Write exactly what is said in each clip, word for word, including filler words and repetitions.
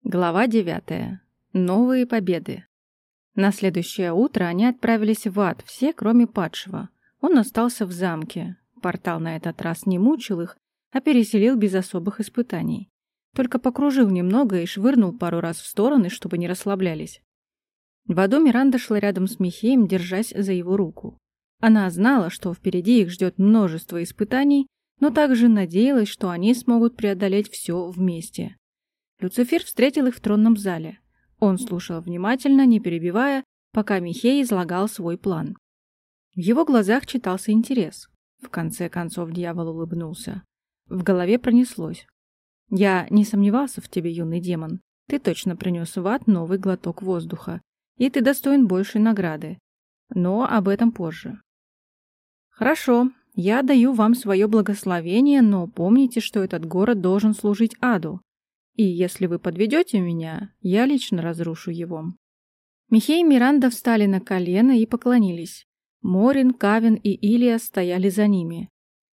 Глава девятая. Новые победы. На следующее утро они отправились в ад, все, кроме падшего. Он остался в замке. Портал на этот раз не мучил их, а переселил без особых испытаний. Только покружил немного и швырнул пару раз в стороны, чтобы не расслаблялись. В аду Миранда шла рядом с Михеем, держась за его руку. Она знала, что впереди их ждет множество испытаний, но также надеялась, что они смогут преодолеть все вместе. Люцифер встретил их в тронном зале. Он слушал внимательно, не перебивая, пока Михей излагал свой план. В его глазах читался интерес. В конце концов дьявол улыбнулся. В голове пронеслось. «Я не сомневался в тебе, юный демон. Ты точно принес в ад новый глоток воздуха, и ты достоин большей награды. Но об этом позже». «Хорошо, я даю вам свое благословение, но помните, что этот город должен служить аду. И если вы подведете меня, я лично разрушу его». Михей и Миранда встали на колено и поклонились. Морин, Кавин и Илия стояли за ними.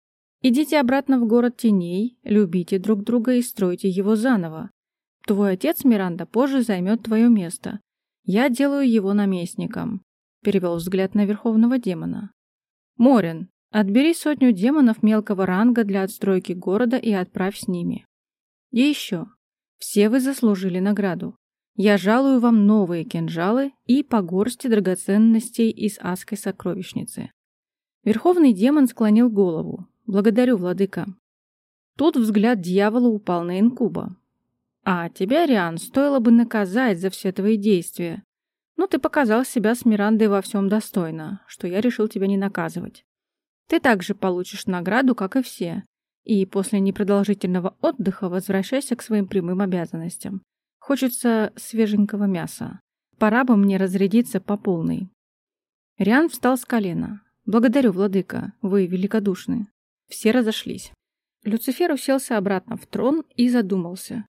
«Идите обратно в город теней, любите друг друга и стройте его заново. Твой отец, Миранда, позже займет твое место. Я делаю его наместником», — перевел взгляд на верховного демона. «Морин, отбери сотню демонов мелкого ранга для отстройки города и отправь с ними. И еще. Все вы заслужили награду. Я жалую вам новые кинжалы и по горсти драгоценностей из адской сокровищницы». Верховный демон склонил голову. «Благодарю, владыка». Тут взгляд дьявола упал на инкуба. «А тебя, Риан, стоило бы наказать за все твои действия. Но ты показал себя с Мирандой во всем достойно, что я решил тебя не наказывать. Ты также получишь награду, как и все. И после непродолжительного отдыха возвращайся к своим прямым обязанностям. Хочется свеженького мяса. Пора бы мне разрядиться по полной». Риан встал с колена. «Благодарю, владыка, вы великодушны». Все разошлись. Люцифер уселся обратно в трон и задумался.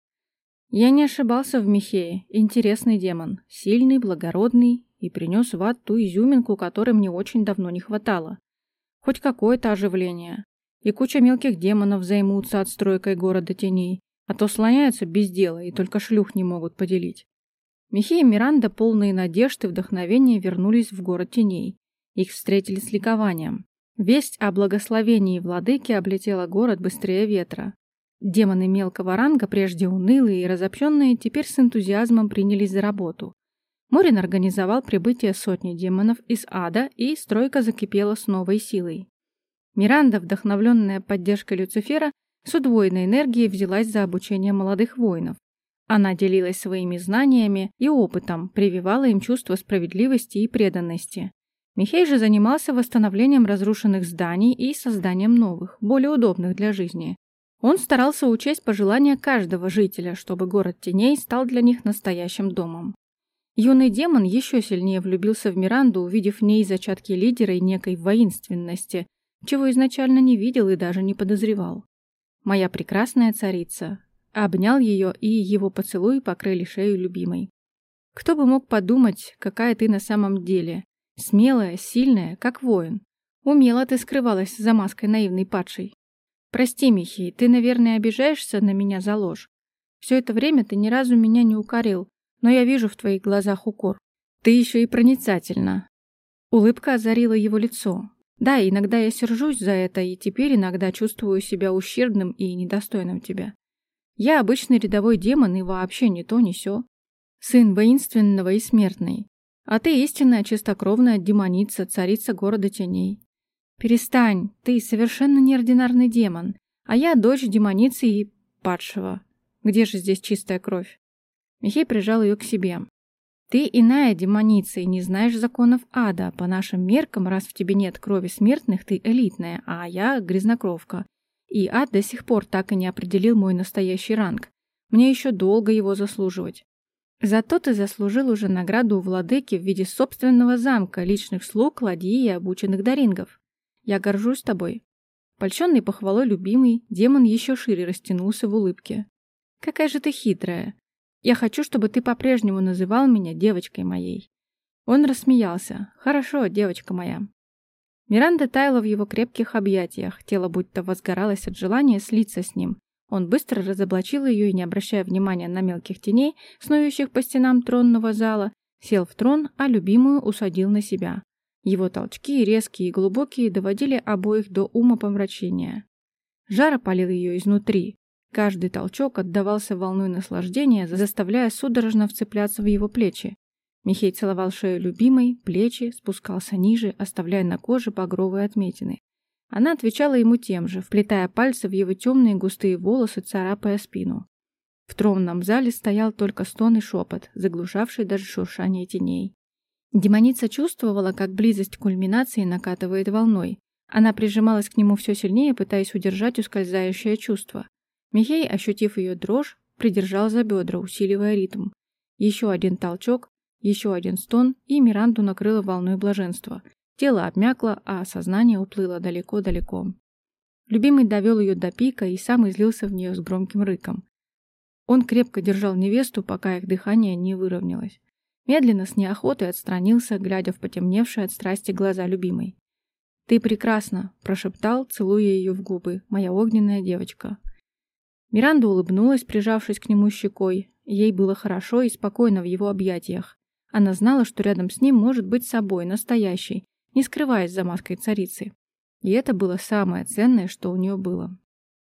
Я не ошибался в Михее. Интересный демон. Сильный, благородный и принес в ад ту изюминку, которой мне очень давно не хватало. Хоть какое-то оживление. И куча мелких демонов займутся отстройкой города теней, а то слоняются без дела и только шлюх не могут поделить. Михей и Миранда, полные надежд и вдохновения, вернулись в город теней. Их встретили с ликованием. Весть о благословении владыки облетела город быстрее ветра. Демоны мелкого ранга, прежде унылые и разобщенные, теперь с энтузиазмом принялись за работу. Морин организовал прибытие сотни демонов из ада, и стройка закипела с новой силой. Миранда, вдохновленная поддержкой Люцифера, с удвоенной энергией взялась за обучение молодых воинов. Она делилась своими знаниями и опытом, прививала им чувство справедливости и преданности. Михей же занимался восстановлением разрушенных зданий и созданием новых, более удобных для жизни. Он старался учесть пожелания каждого жителя, чтобы город теней стал для них настоящим домом. Юный демон еще сильнее влюбился в Миранду, увидев в ней зачатки лидера и некой воинственности, чего изначально не видел и даже не подозревал. «Моя прекрасная царица», обнял ее, и его поцелуи покрыли шею любимой. «Кто бы мог подумать, какая ты на самом деле? Смелая, сильная, как воин. Умело ты скрывалась за маской наивной падшей. Прости, Михей, ты, наверное, обижаешься на меня за ложь. Все это время ты ни разу меня не укорил, но я вижу в твоих глазах укор. Ты еще и проницательна». Улыбка озарила его лицо. «Да, иногда я сержусь за это, и теперь иногда чувствую себя ущербным и недостойным тебя. Я обычный рядовой демон и вообще не то, не сё. Сын воинственного и смертный. А ты истинная чистокровная демоница, царица города теней. Перестань, ты совершенно неординарный демон, а я дочь демоницы и падшего. Где же здесь чистая кровь?» Михей прижал ее к себе. «Ты иная демоница и не знаешь законов ада. По нашим меркам, раз в тебе нет крови смертных, ты элитная, а я грязнокровка. И ад до сих пор так и не определил мой настоящий ранг. Мне еще долго его заслуживать. Зато ты заслужил уже награду у владыки в виде собственного замка, личных слуг, ладьи и обученных дарингов. Я горжусь тобой». Польщенный похвалой любимый, демон еще шире растянулся в улыбке. «Какая же ты хитрая. Я хочу, чтобы ты по-прежнему называл меня девочкой моей». Он рассмеялся. «Хорошо, девочка моя». Миранда таяла в его крепких объятиях, тело будто возгоралось от желания слиться с ним. Он быстро разоблачил ее и, не обращая внимания на мелких теней, снующих по стенам тронного зала, сел в трон, а любимую усадил на себя. Его толчки, резкие и глубокие, доводили обоих до умопомрачения. Жар опалил ее изнутри. Каждый толчок отдавался волной наслаждения, заставляя судорожно вцепляться в его плечи. Михей целовал шею любимой, плечи, спускался ниже, оставляя на коже багровые отметины. Она отвечала ему тем же, вплетая пальцы в его темные густые волосы, царапая спину. В тронном зале стоял только стон и шепот, заглушавший даже шуршание теней. Демоница чувствовала, как близость к кульминации накатывает волной. Она прижималась к нему все сильнее, пытаясь удержать ускользающее чувство. Михей, ощутив ее дрожь, придержал за бедра, усиливая ритм. Еще один толчок, еще один стон, и Миранду накрыло волной блаженства. Тело обмякло, а сознание уплыло далеко-далеко. Любимый довел ее до пика и сам излился в нее с громким рыком. Он крепко держал невесту, пока их дыхание не выровнялось. Медленно, с неохотой отстранился, глядя в потемневшие от страсти глаза любимой. «Ты прекрасна», — прошептал, целуя ее в губы, «моя огненная девочка». Миранда улыбнулась, прижавшись к нему щекой. Ей было хорошо и спокойно в его объятиях. Она знала, что рядом с ним может быть собой, настоящей, не скрываясь за маской царицы. И это было самое ценное, что у нее было.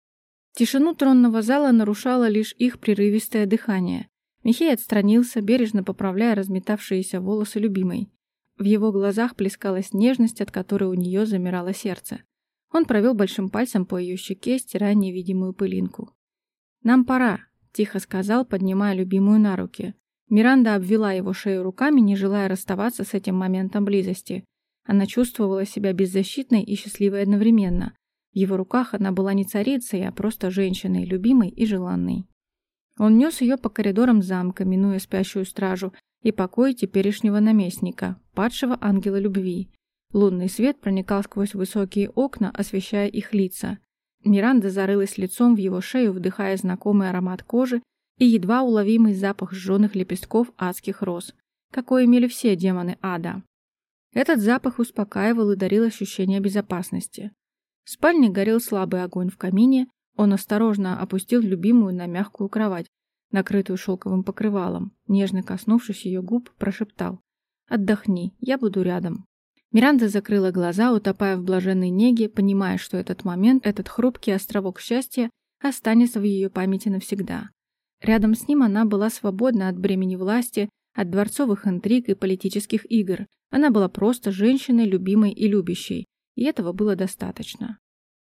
Тишину тронного зала нарушало лишь их прерывистое дыхание. Михей отстранился, бережно поправляя разметавшиеся волосы любимой. В его глазах плескалась нежность, от которой у нее замирало сердце. Он провел большим пальцем по ее щеке, стирая невидимую пылинку. «Нам пора», — тихо сказал, поднимая любимую на руки. Миранда обвела его шею руками, не желая расставаться с этим моментом близости. Она чувствовала себя беззащитной и счастливой одновременно. В его руках она была не царицей, а просто женщиной, любимой и желанной. Он нес ее по коридорам замка, минуя спящую стражу, и покой теперешнего наместника, падшего ангела любви. Лунный свет проникал сквозь высокие окна, освещая их лица. Миранда зарылась лицом в его шею, вдыхая знакомый аромат кожи и едва уловимый запах сжженных лепестков адских роз, какой имели все демоны ада. Этот запах успокаивал и дарил ощущение безопасности. В спальне горел слабый огонь в камине, он осторожно опустил любимую на мягкую кровать, накрытую шелковым покрывалом, нежно коснувшись ее губ, прошептал: «Отдохни, я буду рядом». Миранда закрыла глаза, утопая в блаженной неге, понимая, что этот момент, этот хрупкий островок счастья останется в ее памяти навсегда. Рядом с ним она была свободна от бремени власти, от дворцовых интриг и политических игр. Она была просто женщиной, любимой и любящей, и этого было достаточно.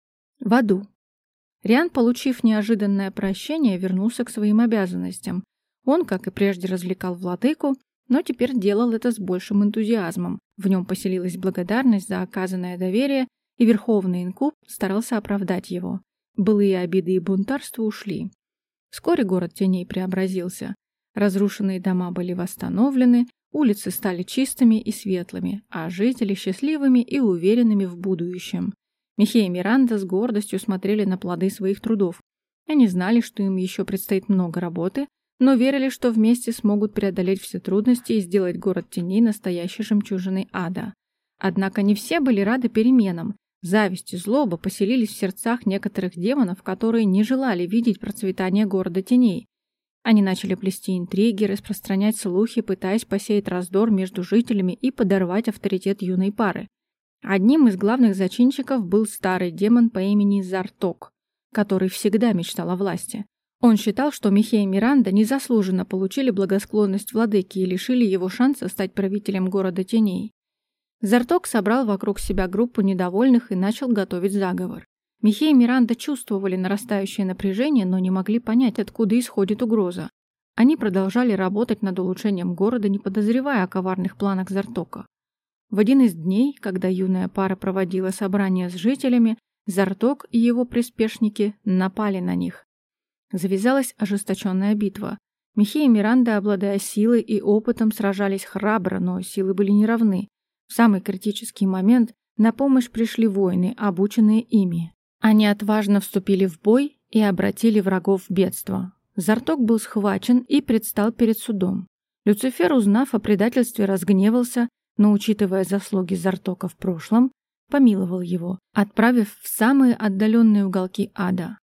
В аду. Риан, получив неожиданное прощение, вернулся к своим обязанностям. Он, как и прежде, развлекал владыку, но теперь делал это с большим энтузиазмом. В нем поселилась благодарность за оказанное доверие, и Верховный Инкуб старался оправдать его. Былые обиды и бунтарство ушли. Вскоре город теней преобразился. Разрушенные дома были восстановлены, улицы стали чистыми и светлыми, а жители счастливыми и уверенными в будущем. Михей и Миранда с гордостью смотрели на плоды своих трудов. Они знали, что им еще предстоит много работы, но верили, что вместе смогут преодолеть все трудности и сделать город теней настоящей жемчужиной ада. Однако не все были рады переменам. Зависть и злоба поселились в сердцах некоторых демонов, которые не желали видеть процветание города теней. Они начали плести интриги, распространять слухи, пытаясь посеять раздор между жителями и подорвать авторитет юной пары. Одним из главных зачинщиков был старый демон по имени Зарток, который всегда мечтал о власти. Он считал, что Михей и Миранда незаслуженно получили благосклонность владыки и лишили его шанса стать правителем города теней. Зарток собрал вокруг себя группу недовольных и начал готовить заговор. Михей и Миранда чувствовали нарастающее напряжение, но не могли понять, откуда исходит угроза. Они продолжали работать над улучшением города, не подозревая о коварных планах Зартока. В один из дней, когда юная пара проводила собрание с жителями, Зарток и его приспешники напали на них. Завязалась ожесточенная битва. Михей и Миранда, обладая силой и опытом, сражались храбро, но силы были неравны. В самый критический момент на помощь пришли воины, обученные ими. Они отважно вступили в бой и обратили врагов в бедство. Зарток был схвачен и предстал перед судом. Люцифер, узнав о предательстве, разгневался, но, учитывая заслуги Зартока в прошлом, помиловал его, отправив в самые отдаленные уголки ада.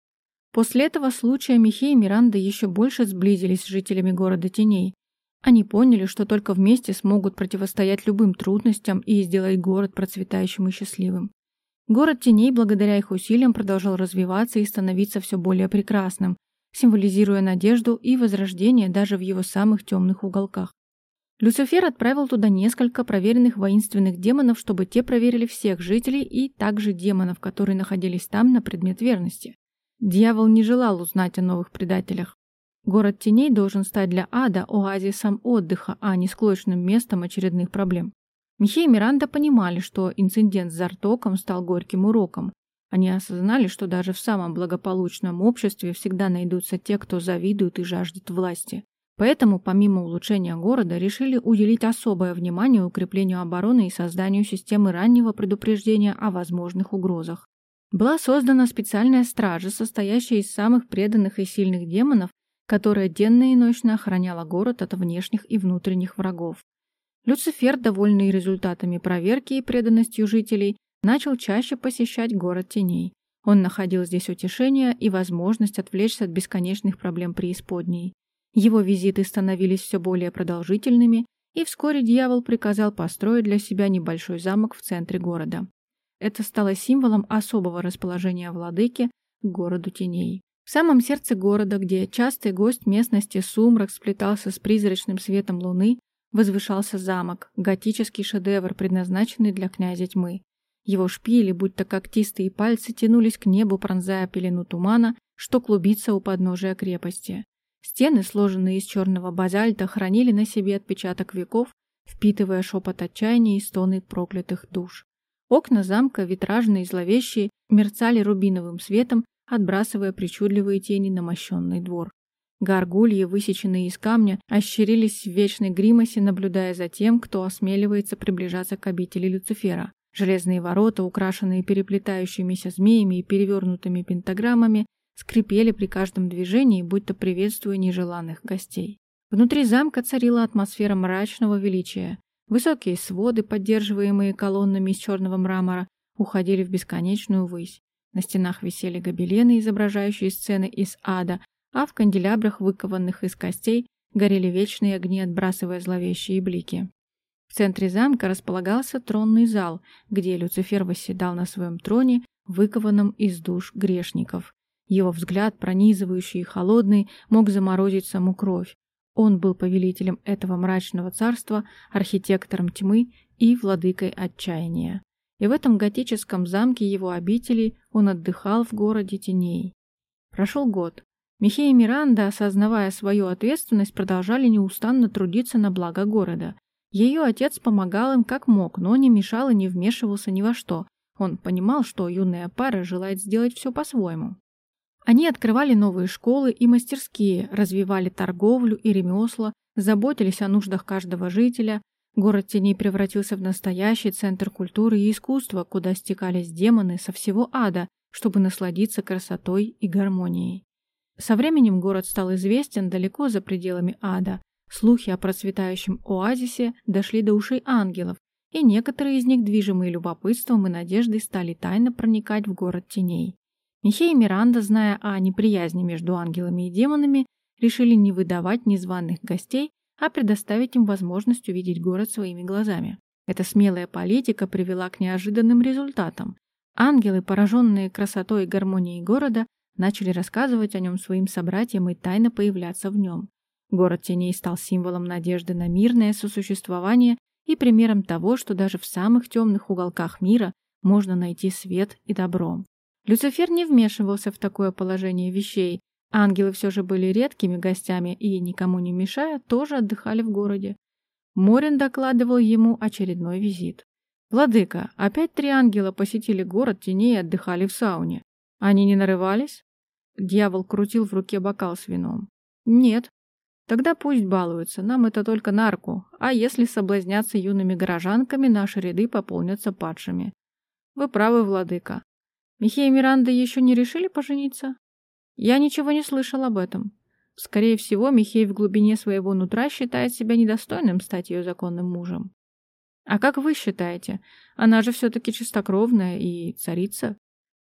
После этого случая Михей и Миранда еще больше сблизились с жителями города теней. Они поняли, что только вместе смогут противостоять любым трудностям и сделать город процветающим и счастливым. Город теней благодаря их усилиям продолжал развиваться и становиться все более прекрасным, символизируя надежду и возрождение даже в его самых темных уголках. Люцифер отправил туда несколько проверенных воинственных демонов, чтобы те проверили всех жителей и также демонов, которые находились там на предмет верности. Дьявол не желал узнать о новых предателях. Город теней должен стать для ада оазисом отдыха, а не склочным местом очередных проблем. Михей и Миранда понимали, что инцидент с Зартоком стал горьким уроком. Они осознали, что даже в самом благополучном обществе всегда найдутся те, кто завидует и жаждет власти. Поэтому, помимо улучшения города, решили уделить особое внимание укреплению обороны и созданию системы раннего предупреждения о возможных угрозах. Была создана специальная стража, состоящая из самых преданных и сильных демонов, которая денно и ночно охраняла город от внешних и внутренних врагов. Люцифер, довольный результатами проверки и преданностью жителей, начал чаще посещать город теней. Он находил здесь утешение и возможность отвлечься от бесконечных проблем преисподней. Его визиты становились все более продолжительными, и вскоре дьявол приказал построить для себя небольшой замок в центре города. Это стало символом особого расположения владыки к городу теней. В самом сердце города, где частый гость местности сумрак сплетался с призрачным светом луны, возвышался замок, готический шедевр, предназначенный для князя тьмы. Его шпили, будто когтистые пальцы, тянулись к небу, пронзая пелену тумана, что клубится у подножия крепости. Стены, сложенные из черного базальта, хранили на себе отпечаток веков, впитывая шепот отчаяния и стоны проклятых душ. Окна замка, витражные и зловещие, мерцали рубиновым светом, отбрасывая причудливые тени на мощенный двор. Гаргульи, высеченные из камня, ощерились в вечной гримасе, наблюдая за тем, кто осмеливается приближаться к обители Люцифера. Железные ворота, украшенные переплетающимися змеями и перевернутыми пентаграммами, скрипели при каждом движении, будто приветствуя нежеланных гостей. Внутри замка царила атмосфера мрачного величия. Высокие своды, поддерживаемые колоннами из черного мрамора, уходили в бесконечную высь. На стенах висели гобелены, изображающие сцены из ада, а в канделябрах, выкованных из костей, горели вечные огни, отбрасывая зловещие блики. В центре замка располагался тронный зал, где Люцифер восседал на своем троне, выкованном из душ грешников. Его взгляд, пронизывающий и холодный, мог заморозить саму кровь. Он был повелителем этого мрачного царства, архитектором тьмы и владыкой отчаяния. И в этом готическом замке его обители он отдыхал в городе теней. Прошел год. Михей и Миранда, осознавая свою ответственность, продолжали неустанно трудиться на благо города. Ее отец помогал им как мог, но не мешал и не вмешивался ни во что. Он понимал, что юная пара желает сделать все по-своему. Они открывали новые школы и мастерские, развивали торговлю и ремесла, заботились о нуждах каждого жителя. Город теней превратился в настоящий центр культуры и искусства, куда стекались демоны со всего ада, чтобы насладиться красотой и гармонией. Со временем город стал известен далеко за пределами ада. Слухи о процветающем оазисе дошли до ушей ангелов, и некоторые из них, движимые любопытством и надеждой, стали тайно проникать в город теней. Михей и Миранда, зная о неприязни между ангелами и демонами, решили не выдавать незваных гостей, а предоставить им возможность увидеть город своими глазами. Эта смелая политика привела к неожиданным результатам. Ангелы, пораженные красотой и гармонией города, начали рассказывать о нем своим собратьям и тайно появляться в нем. Город теней стал символом надежды на мирное сосуществование и примером того, что даже в самых темных уголках мира можно найти свет и добро. Люцифер не вмешивался в такое положение вещей. Ангелы все же были редкими гостями и, никому не мешая, тоже отдыхали в городе. Морин докладывал ему очередной визит. «Владыка, опять три ангела посетили город теней и отдыхали в сауне. Они не нарывались?» Дьявол крутил в руке бокал с вином. «Нет. Тогда пусть балуются, нам это только на руку, а если соблазняться юными горожанками, наши ряды пополнятся падшими». «Вы правы, владыка. Михей и Миранда еще не решили пожениться?» «Я ничего не слышал об этом. Скорее всего, Михей в глубине своего нутра считает себя недостойным стать ее законным мужем». «А как вы считаете? Она же все-таки чистокровная и царица».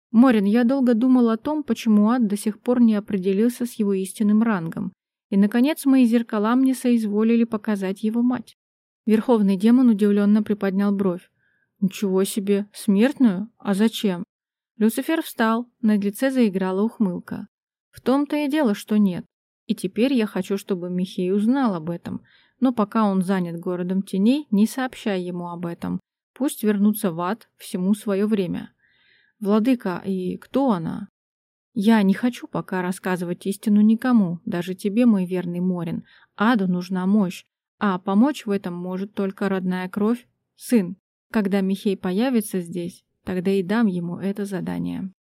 Морин, я долго думал о том, почему ад до сих пор не определился с его истинным рангом. И, наконец, мои зеркала мне соизволили показать его мать. Верховный демон удивленно приподнял бровь. Ничего себе, смертную? А зачем? Люцифер встал, на лице заиграла ухмылка. В том-то и дело, что нет. И теперь я хочу, чтобы Михей узнал об этом. Но пока он занят городом теней, не сообщай ему об этом. Пусть вернутся в ад, всему свое время. Владыка, и кто она? Я не хочу пока рассказывать истину никому, даже тебе, мой верный Морин. Аду нужна мощь, а помочь в этом может только родная кровь, сын. Когда Михей появится здесь, тогда и дам ему это задание.